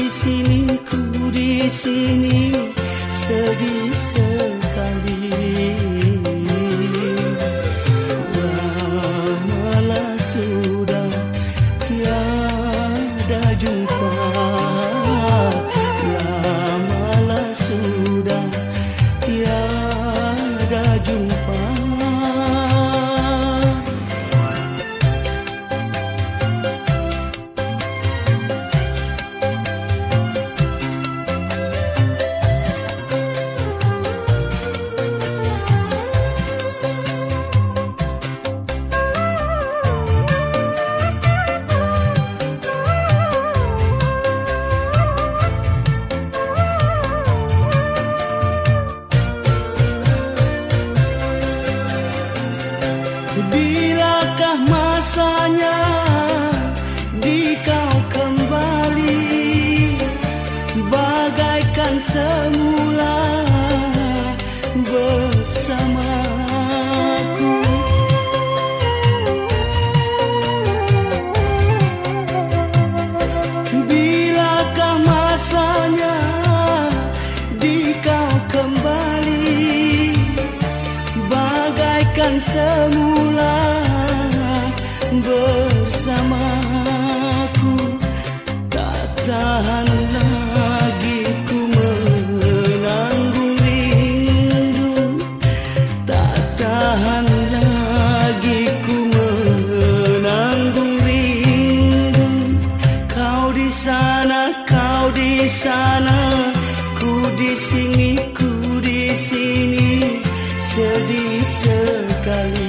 sini, ku di sini, sedih sekali. Lamalah sudah tiada jumpa, lamalah sudah tiada jumpa. Bilakah masanya di kau kembali bagaikan semula bersamaku? Bilakah masanya di kau kembali bagaikan semula bersamaku? Tak tahan lagi ku menanggung rindu, tak tahan lagi ku menanggung rindu. Kau di sana, kau di sana, ku di sini, ku di sini, sedih sekali.